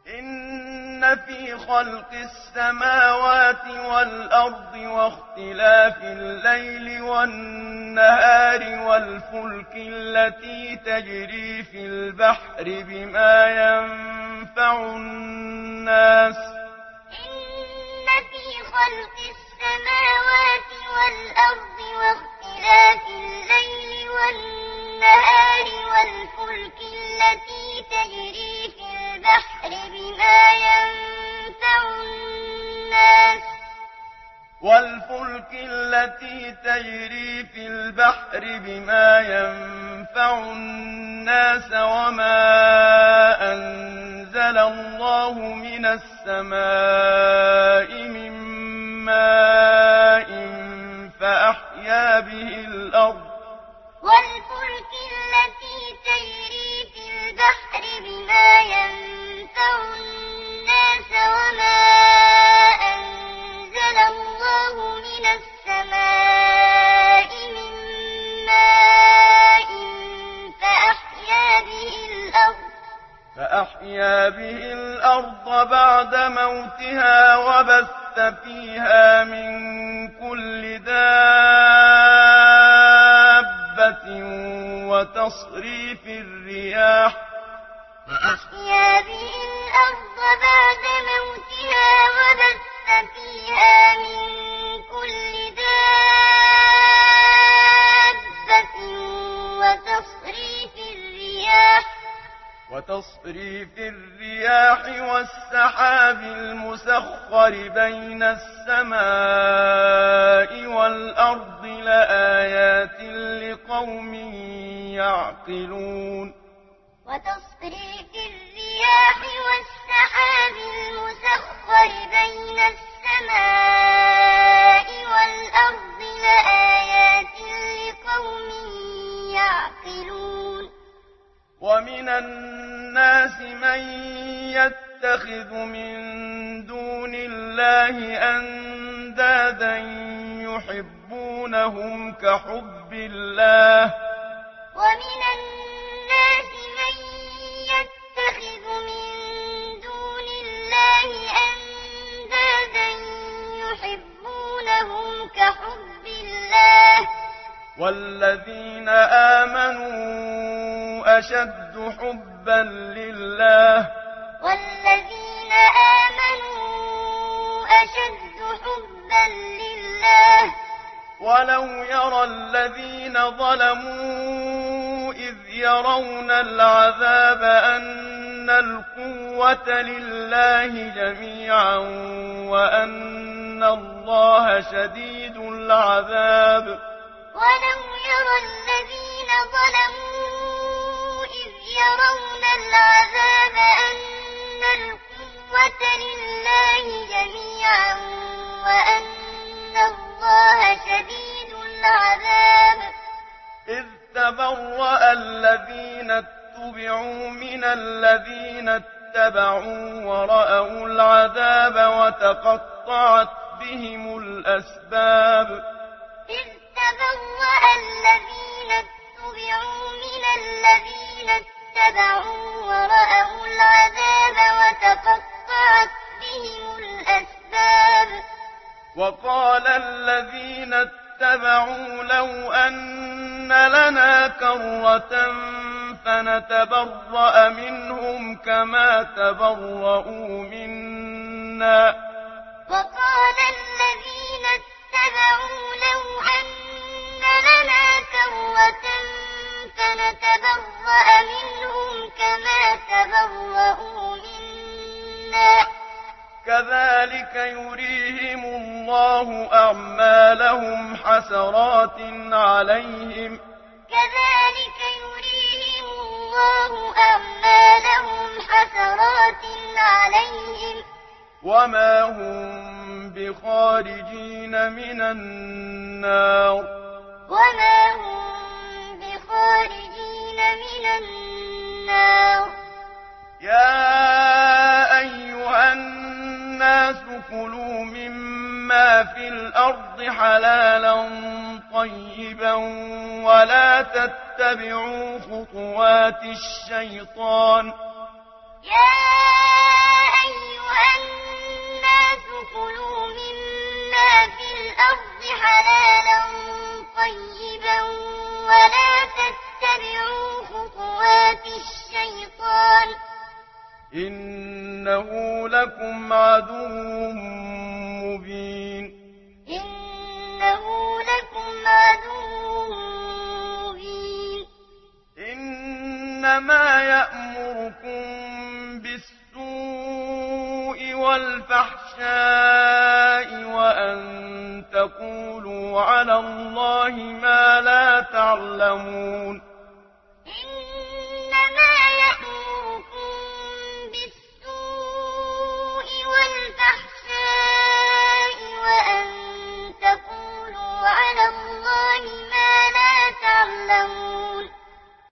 إن في خلق السماوات والأرض واختلاف الليل والنهار والفلك التي تجري في البحر بما ينفع الناس إن في خلق السماوات والأرض واختلاف الليل والنهار والفلك التي تجري في البحر بما ينفع الناس وما أنزل الله من السماء من ماء فأحيا به الأرض والفلك التي تجري في البحر بما ينفع الناس وما أنزل الله من السماء من ماء فأحيا به الأرض بعد موتها وبث فيها من كل دابة وتصريف الرياح فأحيا به الأرض بعد موتها وبث فيها من كل دابة وتصريف الرياح والسحاب المسخر بين السماء والأرض لآيات لقوم يعقلون وتصريف الرياح والسحاب المسخر بين السماء والأرض لآيات لقوم يعقلون ومن الناس من يتخذ من دون الله أندادا يحبونهم كحب الله ومن الناس من يتخذ من دون الله أندادا يحبونهم كحب الله والذين آمنوا أشد حبا لله والذين آمنوا أشد حبا لله ولو يرى الذين ظلموا إذ يرون العذاب أن القوة لله جميعا وأن الله شديد العذاب ولو يرى الذين ظلموا إذ يرون العذاب أن القوة لله جميعا وأن الله شديد العذاب إذ تبرأ الذين اتبعوا من الذين اتبعوا ورأوا العذاب وتقطعت بهم الأسباب إذ تبرأ الذين اتبعوا من الذين اتبعوا ورأوا العذاب وتقطعت بهم الأسباب وقال الذين اتبعوا لو أن لنا كرة فنتبرأ منهم كما تبرؤوا منا وقال الذين اتبعوا لو أن لنا كرة فنتبرأ منهم كما تبرؤوا منا كذلك يريهم الله أعمالهم حسرات عليهم كذلك يريهم الله أعمالهم حسرات عليهم وما هم بخارجين من النار وما هم بخارجين من النار يا أيها الناس كلوا مما في الأرض حلالا طيبا ولا تتبعوا خطوات الشيطان يا إنه لكم عدو مبين إنه لكم عدو مبين إنما يأمركم بالسوء والفحشاء وأن تقولوا على الله ما لا تعلمون